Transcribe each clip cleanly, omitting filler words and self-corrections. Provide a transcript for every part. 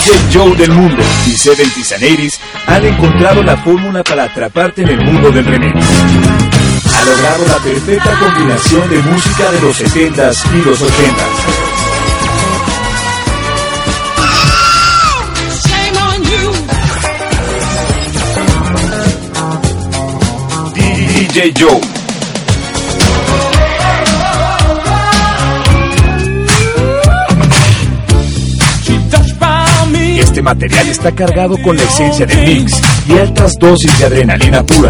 DJ Joe del mundo y 70s and 80s han encontrado la fórmula para atraparte en el mundo del remix. Ha logrado la perfecta combinación de música de los 70s y los 80s. DJ Joe. Este material está cargado con la esencia del mix y altas dosis de adrenalina pura.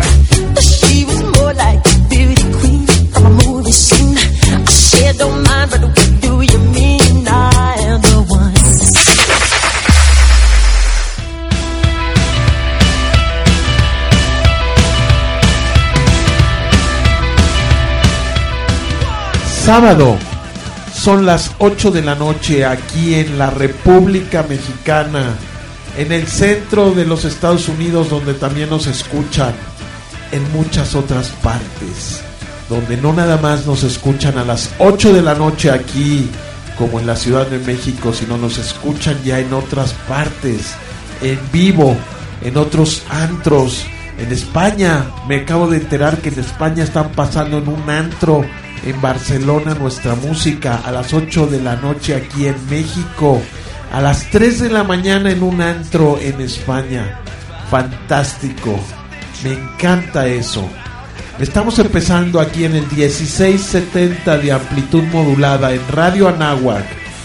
Sábado, son las 8 de la noche aquí en la República Mexicana, en el centro de los Estados Unidos, donde también nos escuchan en muchas otras partes, donde no nada más nos escuchan a las 8 de la noche aquí, como en la Ciudad de México, sino nos escuchan ya en otras partes, en vivo, en otros antros. En España, me acabo de enterar que en España están pasando en un antro en Barcelona nuestra música a las 8 de la noche aquí en México, a las 3 de la mañana en un antro en España. Fantástico, me encanta eso. Estamos empezando aquí en el 1670 de amplitud modulada en Radio Anáhuac,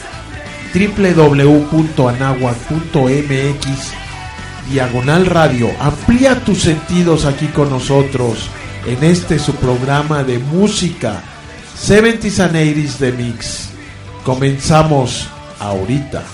www.anahuac.mx/radio. Amplía tus sentidos aquí con nosotros en este su programa de música 70s and 80s de Mix. Comenzamos ahorita.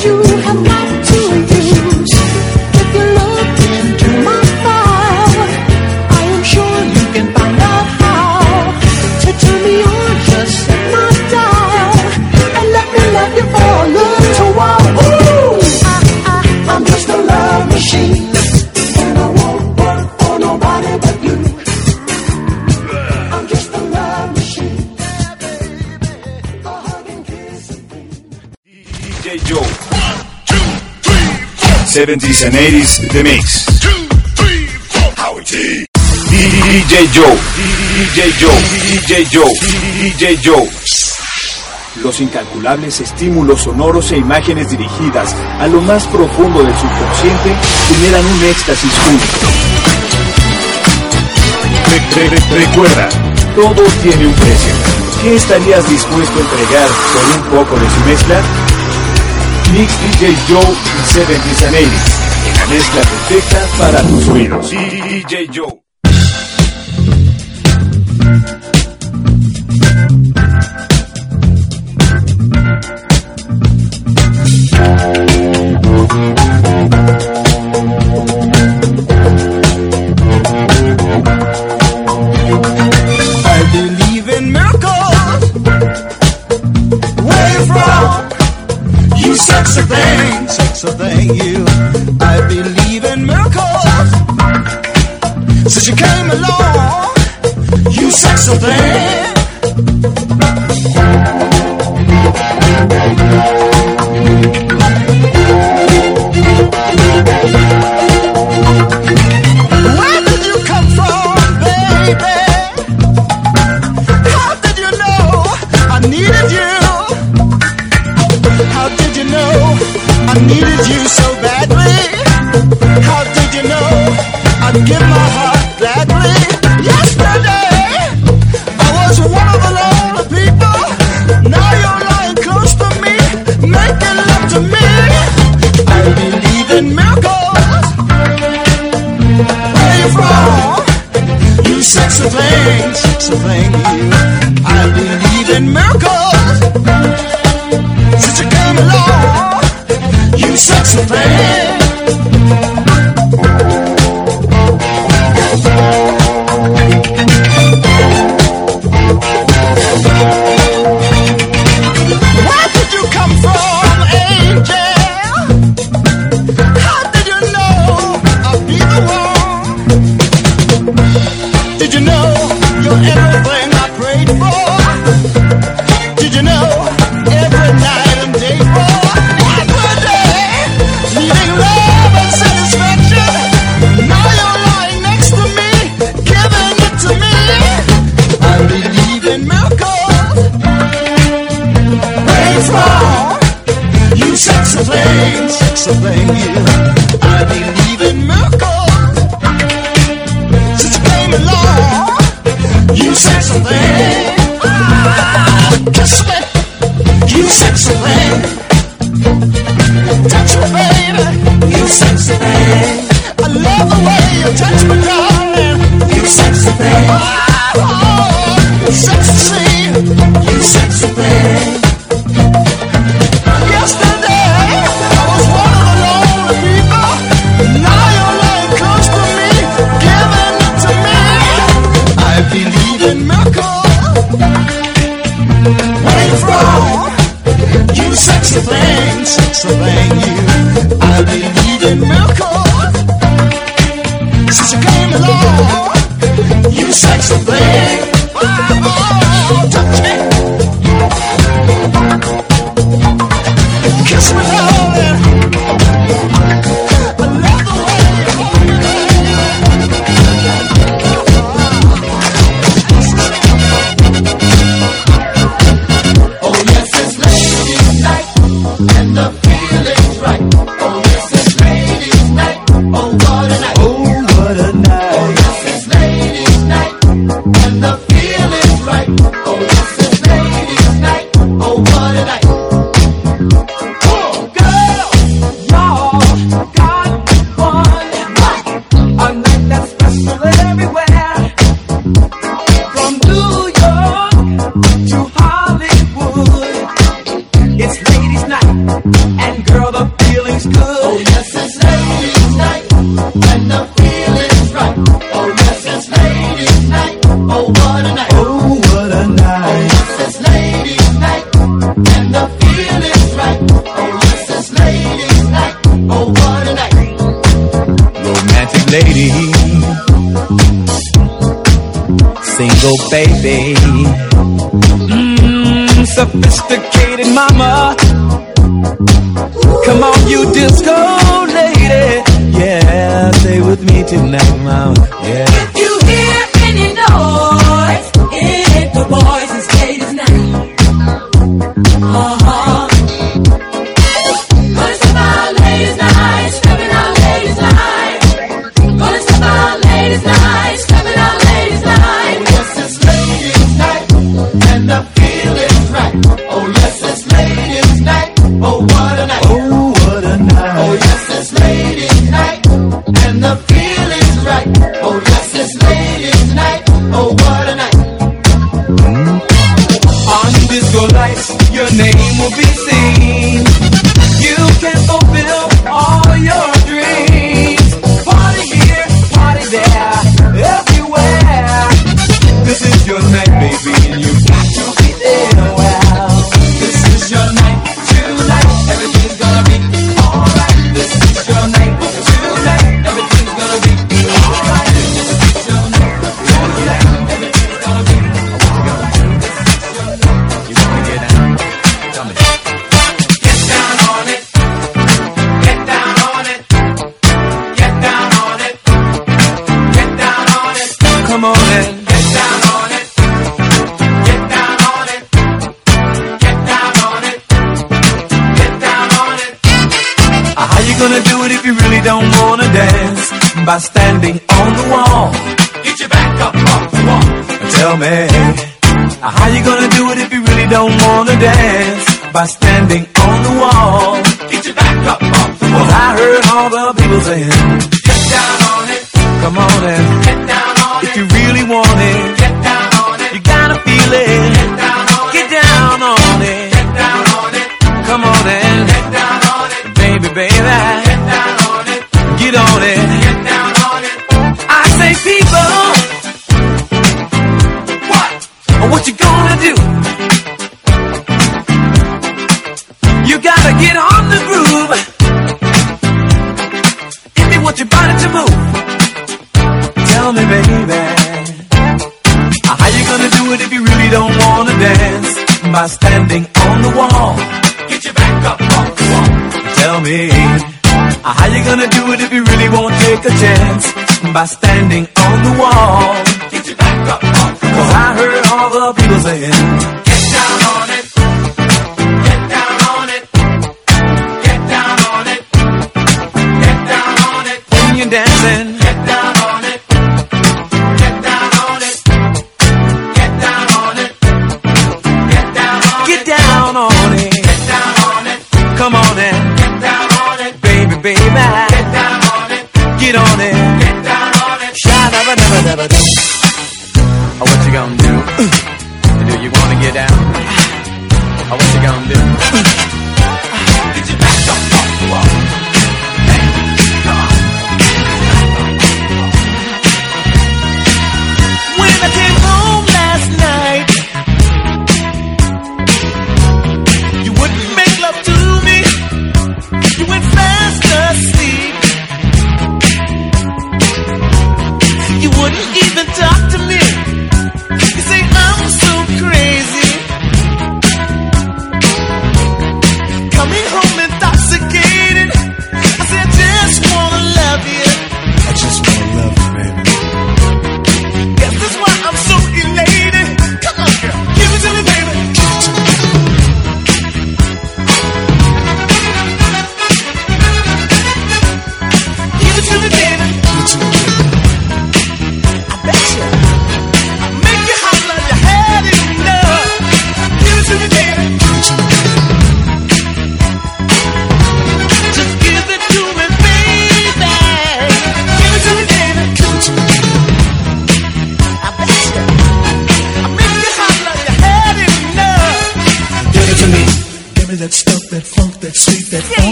you have got to use. If you look into my file, I am sure you can find out how to turn me on. Just set my dial and let me love you for a little while. Ooh, I'm just a love machine, and I won't work for nobody but you. I'm just a love machine, yeah, baby, a hug and kiss and DJ Joe. 70s and 80s The Mix. Howie T. DJ Joe. DJ Joe. DJ Joe. DJ Joe. Los incalculables estímulos sonoros e imágenes dirigidas a lo más profundo del subconsciente generan un éxtasis único. Recuerda, todo tiene un precio. ¿Qué estarías dispuesto a entregar por un poco de su mezcla? Mix DJ Joe y 70s and 80s, la mezcla perfecta para tus oídos. DJ Joe. I believe in miracles. Where you from? You sexy thing, you. I believe in miracles. Since you came along, you sexy thing. Where did you come from, baby? How did you know I needed you? How did you know I needed you so badly? How did you know I'd give my heart gladly? Yesterday, I was one of the lonely people. Now you're lying close to me, making love to me. I believe in miracles. Where you from? You sexy thing, you. I believe in miracles. Since you came along, you sexy thing. Where did you come from, angel? How did you know I'd be the one? Did you know you're everything I prayed for? Did you know every night and day for? Every day, needing love and satisfaction. Now you're lying next to me, giving it to me. I believe in miracles. Where you from? You sexy thing, you. I believe in miracles. Since you came along, you sexy thing. Kiss me, you sexy thing. Touch me, baby, you sexy thing. I love the way you touch me, darling. You sexy thing. Oh, sexy, you sexy thing. Yesterday, I was one of the lonely people. Now you're lying close to me, giving it to me. I believe in miracles. Where you from? You sexy thing, you. I believe in miracles. Since you came along, you sexy thing. Oh, touch me. Kiss me, darling. I love the way you hold me. Oh yes, it's ladies' night, and the feeling's right. Oh yes, it's ladies' night. Oh what a night. Oh, what a night. Oh yes, it's ladies' night, and the feeling's right. Oh yes, it's ladies' night. Oh what a night. Oh girl, y'all got one. A night that's special everywhere. From New York to Hollywood, it's ladies' night, and girl, the feels good. Oh yes, it's ladies' night, and the feeling's right. Oh yes, it's ladies' night. Oh what a night. Oh what a night. Oh yes, it's ladies' night, and the feeling's right. Oh yes, it's ladies' night. Oh what a night. Romantic lady, single baby, sophisticated mama. Come on, you disco lady, yeah, stay with me tonight, mama. Yeah. If you hear any noise, it's the boys and ladies night. Gonna step out ladies night, stepping out ladies night. Gonna step out ladies night, stepping out ladies night. Oh yes, it's ladies' night, and the feeling's right. Oh yes, it's ladies' night. Oh what a night. Oh what a night. Oh yes, it's ladies' night, and the feeling's right. Oh yes, it's ladies' night. Oh what a night. On disco lights, your name will be seen. You can fulfill all your dreams. Party here, party there, everywhere. This is your night, baby, and you got to be there. Well, this is your night tonight. Everything's gonna be alright. This is your night tonight. Everything's gonna be alright. This is your night tonight. Everything's gonna be alright. You wanna get down? Tell me. Get down on it. Get down on it. Get down on it. Get down on it. Come on in. Get down on it. Get down on it. Get down on it. Get down on it. How you gonna do it if you really don't wanna dance? By standing on the wall. Get your back up off the wall. Tell me, how you gonna do it if you really don't wanna dance? By standing on the wall. Get your back up off the wall. I heard all the people saying, get down on it. Come on in. Get down on it. If you really want it, get down on it. You gotta feel it. Get down on it. Get down on it. Get down on it. Come on in. Get down on it. Baby, baby. Get down on it. Get on it. Get down on it. I say people, what you gonna do? You gotta get on the groove if you want your body to move. Tell me, baby, how you gonna do it if you really don't wanna dance? By standing on the wall. Get your back up off the wall. Tell me, how you gonna do it if you really won't take a chance? By standing on the wall. Get your back up off the wall. 'Cause I heard all the people saying, get down on it. Get down on it. Get down on it. Get down on it. When you're dancing, get down on it. Get down on it. Get down on it. Get down on it. Get down on it. Get down on it. Come on in. Get down on it. Baby, baby. Get down on it. Get on it. Get down on it. Sha-da-ba-da-ba-da-ba-do. What you gonna do? Do you wanna get down? What you gonna do? Get your back up off the wall. Hey, come on. When I came home last night, you wouldn't make love to me. You went fast asleep. You wouldn't even talk to me. You say I'm so crazy. Coming home intoxicated. I say I just wanna love you. I just wanna love you, baby. Guess that's why I'm so elated. Come on, girl, give it to me, baby.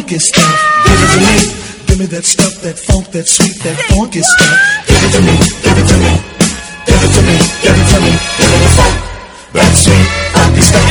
funky stuff. Give it to me. Give me that stuff, that funk, that sweet, that funky stuff. Give it to me. Give it to me. Give it to me. Give it to me. Give me the funk, that sweet, funky stuff.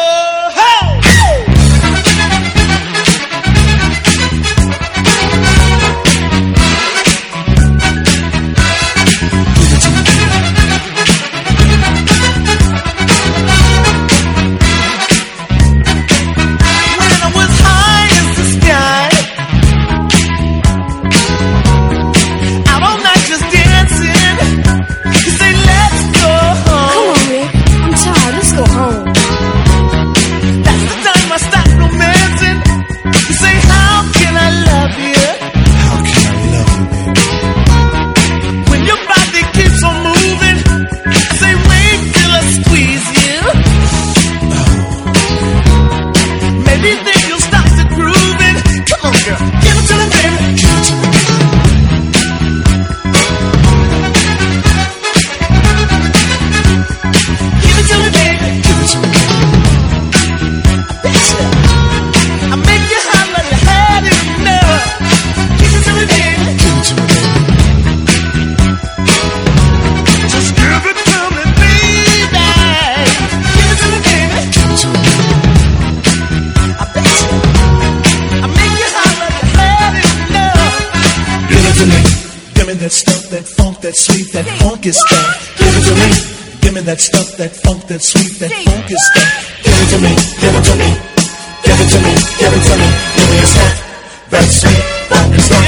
That stuff, that funk, that sweet, that funky stuff. Give it to me. Give me that stuff, that funk, that sweet, that funky stuff. Give it to me. Give it to me. Give it to me. Give it to me. Give me the stuff, that sweet, funky stuff.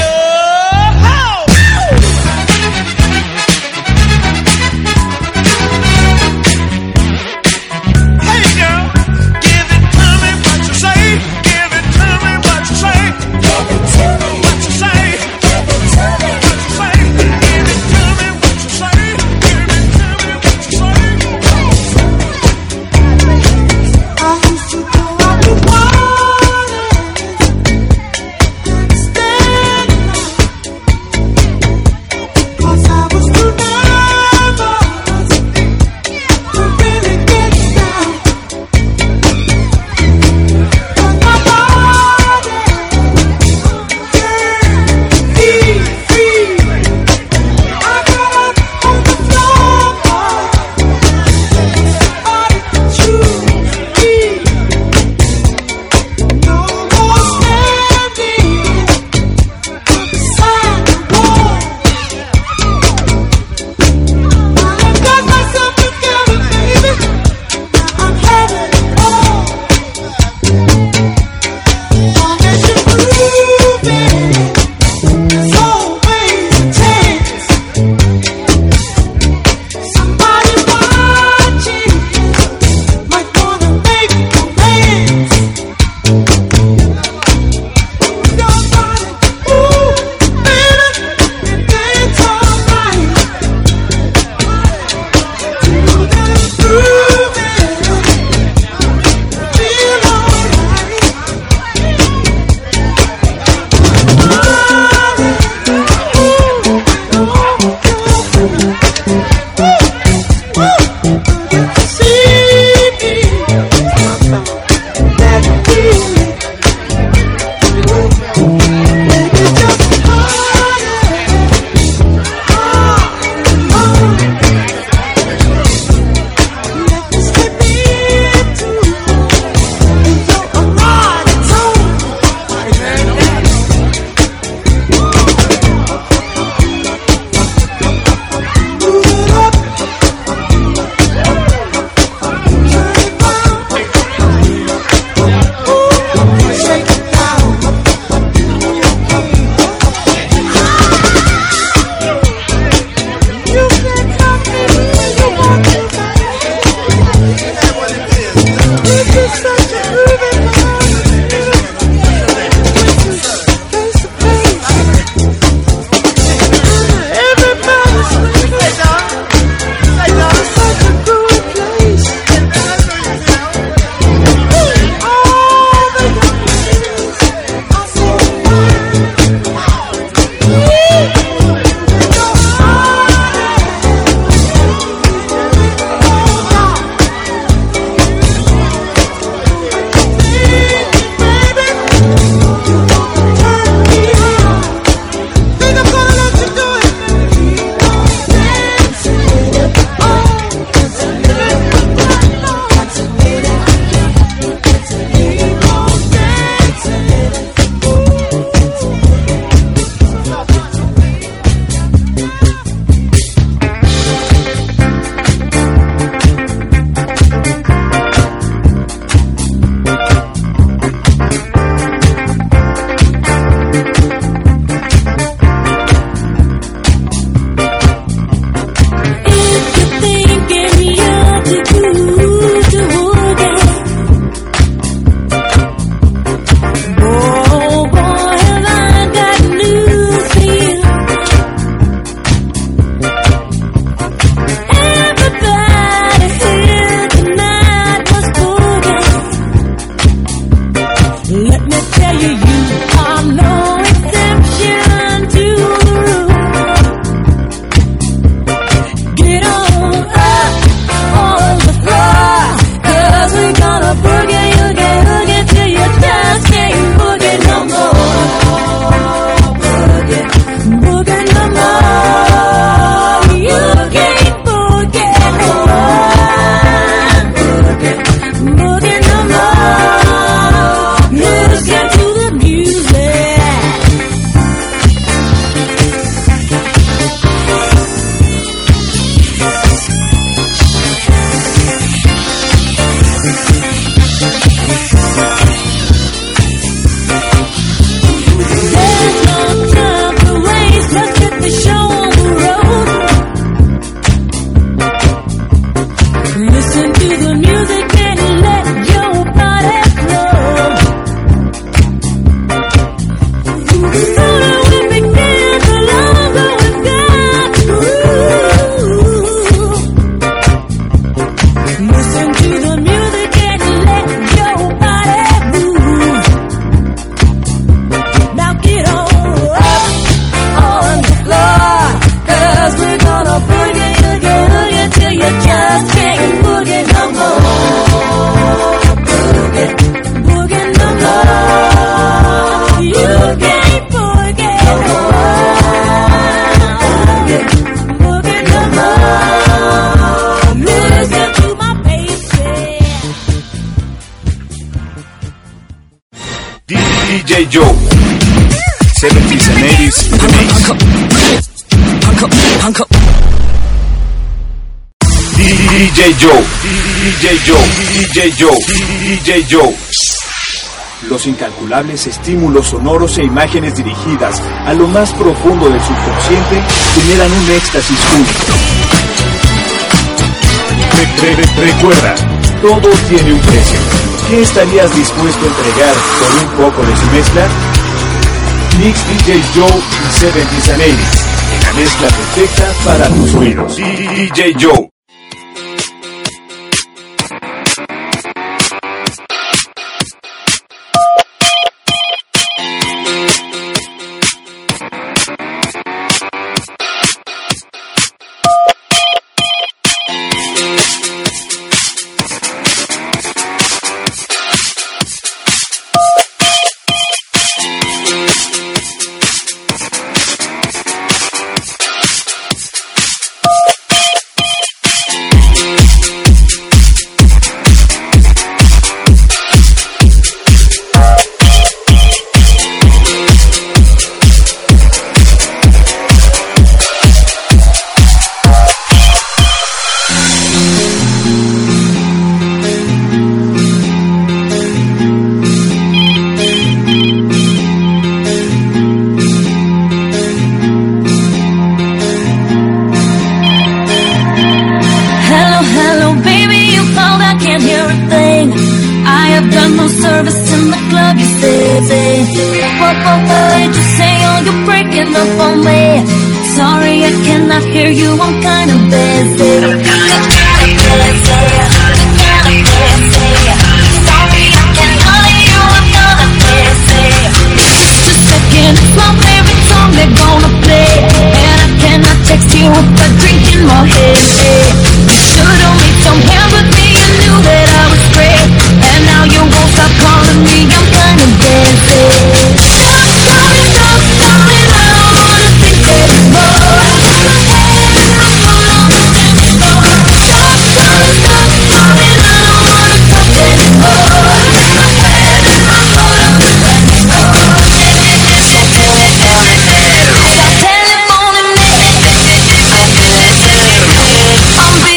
Joe. 70s and 80s Remix. DJ Joe, DJ Joe, DJ Joe, DJ Joe. Los incalculables estímulos sonoros e imágenes dirigidas a lo más profundo del subconsciente generan un éxtasis único. Recuerda, todo tiene un precio. ¿Qué estarías dispuesto a entregar por un poco de su mezcla? Mix DJ Joe y 70s and 80s, la mezcla perfecta para tus oídos. DJ Joe. I'm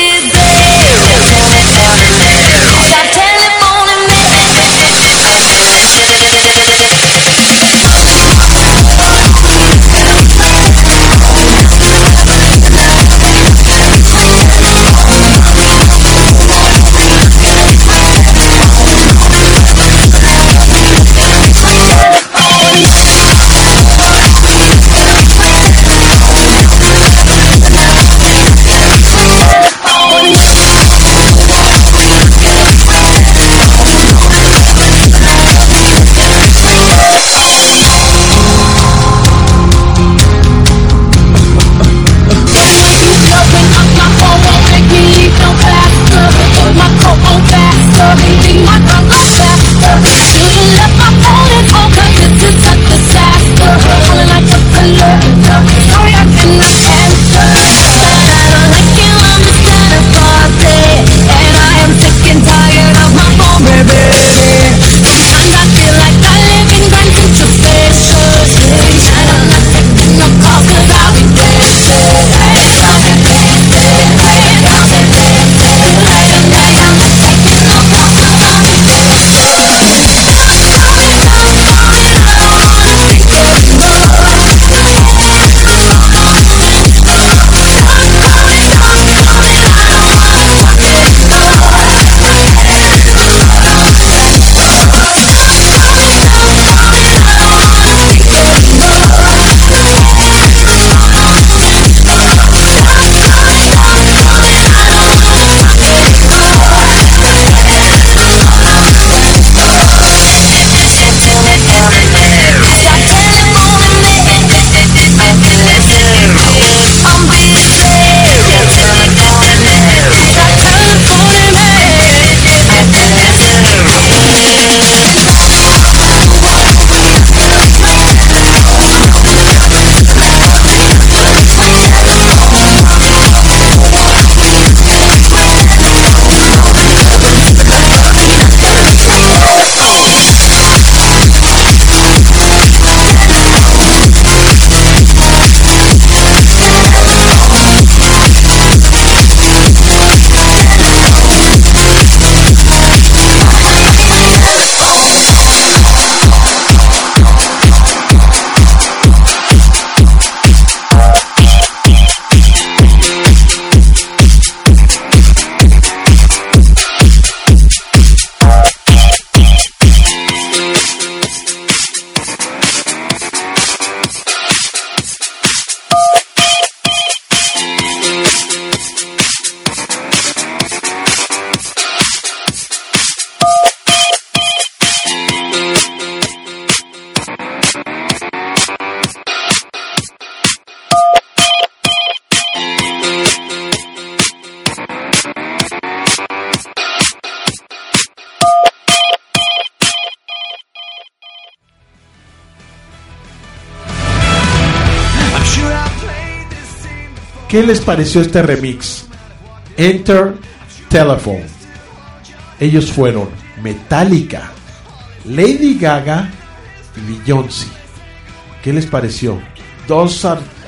¿Qué les pareció este remix? Enter Telephone. Ellos fueron Metallica, Lady Gaga y Beyoncé. ¿Qué les pareció? Dos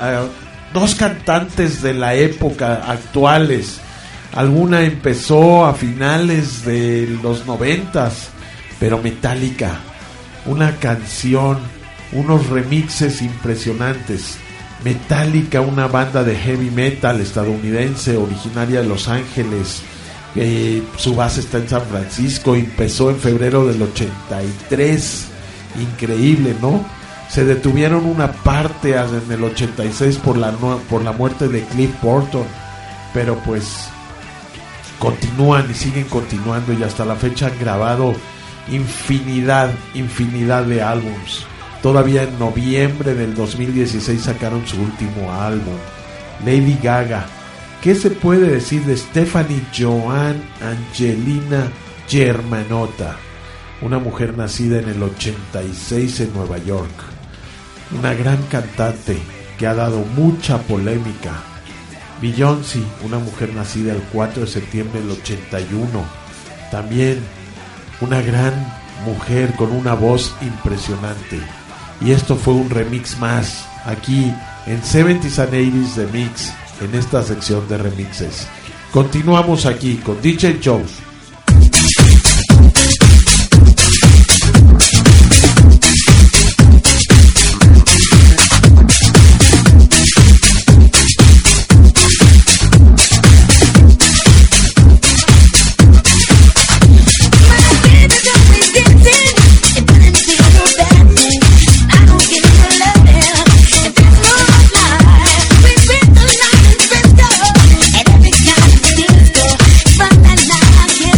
cantantes de la época actuales. Alguna empezó a finales de los 90s, pero Metallica, una canción, unos remixes impresionantes. Metallica, una banda de heavy metal estadounidense originaria de Los Ángeles, su base está en San Francisco, empezó en febrero del 83, increíble, ¿no? Se detuvieron una parte en el 86 por la muerte de Cliff Burton, pero pues continúan y siguen continuando, y hasta la fecha han grabado infinidad de álbums. Todavía en noviembre del 2016 sacaron su último álbum. Lady Gaga. ¿Qué se puede decir de Stephanie Joan Angelina Germanotta? Una mujer nacida en el 86 en Nueva York. Una gran cantante que ha dado mucha polémica. Beyoncé, una mujer nacida el 4 de septiembre del 81. También una gran mujer con una voz impresionante. Y esto fue un remix más aquí en 70s and 80s The Mix, en esta sección de remixes. Continuamos aquí con DJ Joe. I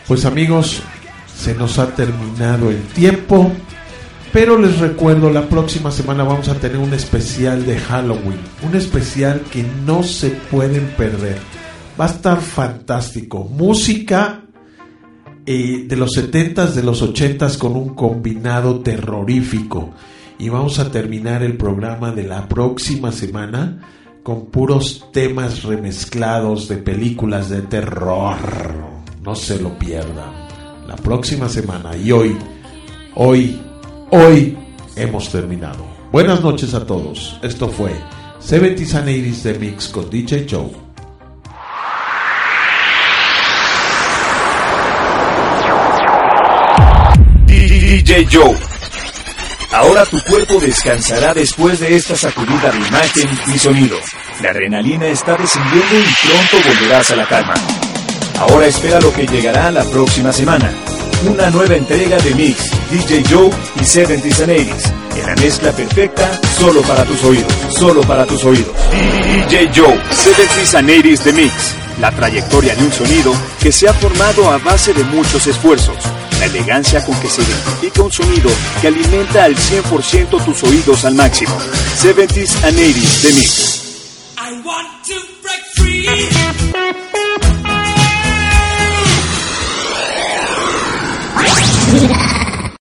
Pues amigos, se nos ha terminado el tiempo, pero les recuerdo, la próxima semana vamos a tener un especial de Halloween, un especial que no se pueden perder. Va a estar fantástico, música de los 70s, de los 80s con un combinado terrorífico, y vamos a terminar el programa de la próxima semana con puros temas remezclados de películas de terror. No se lo pierdan la próxima semana. Y hoy hemos terminado. Buenas noches a todos. Esto fue 70s and 80s The Mix con DJ Joe. DJ Joe. Ahora tu cuerpo descansará después de esta sacudida de imagen y sonido. La adrenalina está descendiendo y pronto volverás a la calma. Ahora espera lo que llegará la próxima semana. Una nueva entrega de Mix, DJ Joe y 70s and 80s. En la mezcla perfecta, solo para tus oídos. Solo para tus oídos. DJ Joe, 70s and 80s The Mix. La trayectoria de un sonido que se ha formado a base de muchos esfuerzos. La elegancia con que se identifica un sonido que alimenta al 100% tus oídos al máximo. 70s and 80s The Mix.